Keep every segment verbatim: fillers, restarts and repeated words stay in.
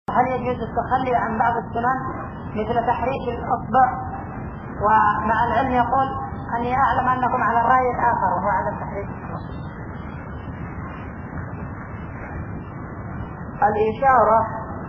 هل يجوز التخلي عن بعض السنن مثل تحريك الأصبع؟ ومع العلم يقول أني أعلم أنكم على الرأي الآخر وهو على التحريك. الإشارة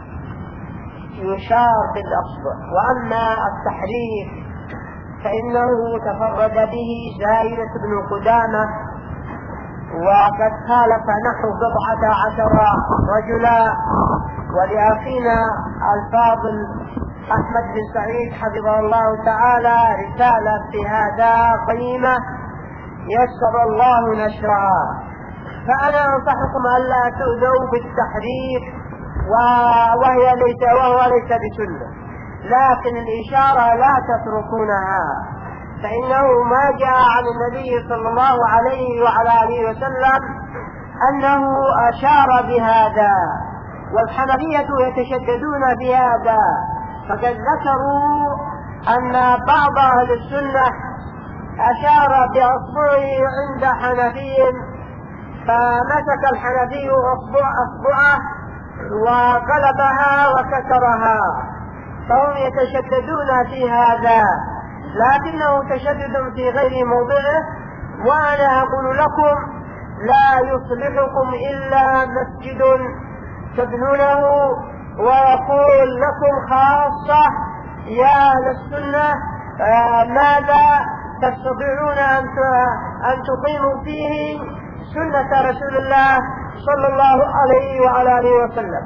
يشار بالأصبع، وأما التحريك فإنه تفرد به زائدة بن قدامة، وقد خالف نحو بضعة عشر رجلا. ولأخينا الفاضل أحمد بن سعيد حفظه الله تعالى رسالة في هذا قيمة يسر الله نشرها، فأنا أنصحكم ألا تؤذوا بالتحريك وهي ليس وهو ليس بسنة، لكن الإشارة لا تتركونها، فإنه ما جاء عن النبي صلى الله عليه وعلى آله وسلم أنه أشار بهذا، والحنفية يتشددون بهذا، فقد ذكروا أن بعض أهل السنة أشار بأصبعه عند حنفي، فمسك الحنفي أصبع أصبعه وقلبها وكسرها، فهم يتشددون في هذا، لكنه تشدد في غير موضعه. وأنا أقول لكم لا يصلحكم إلا مسجد تبنونه ويقول لكم خاصة يا أهل السنة آه ماذا تستطيعون أن تقيموا فيه سنة رسول الله صلى الله عليه وعلى آله وسلم،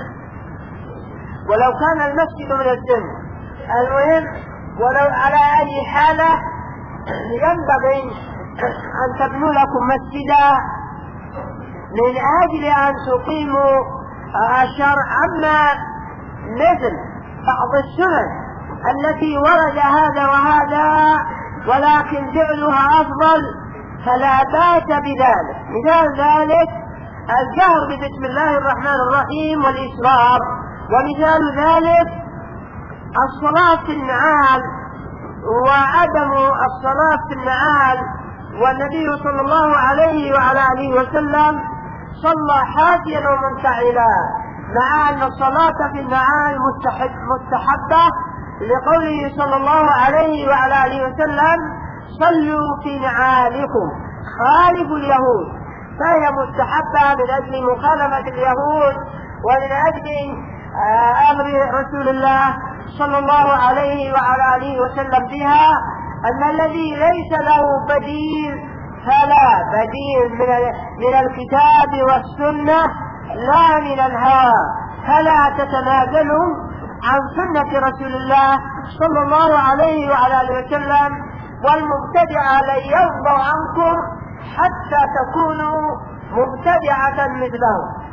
ولو كان المسجد من الجنة. المهم ولو على أي حالة ينبغي أن تبنوا لكم مسجدا من أجل أن تقيموا الشرع. أما مثل بعض السنن التي ورد هذا وهذا ولكن فعلها أفضل فلا بأس بذلك. مثال ذلك الجهر بسم الله الرحمن الرحيم والإسرار، ومثال ذلك الصلاة في النعال وعدم الصلاة في النعال، والنبي صلى الله عليه وعلى آله وسلم صلى حافيا ومنتعلا، مع أن الصلاة في النعال مستحبة لقوله صلى الله عليه وعلى آله وسلم صلوا في نعالكم خالفوا اليهود، فهي مستحبة من أجل مخالفة اليهود ومن أجل أمر رسول الله صلى الله عليه وعلى آله وسلم بها، أن الذي ليس له بديل فلا بديل من من الكتاب والسنة لا من الهوى، فلا تتنازلوا عن سنة رسول الله صلى الله عليه وعلى آله وسلم، والمبتدع لن يرضى عنكم حتى تكونوا مبتدعة مثله.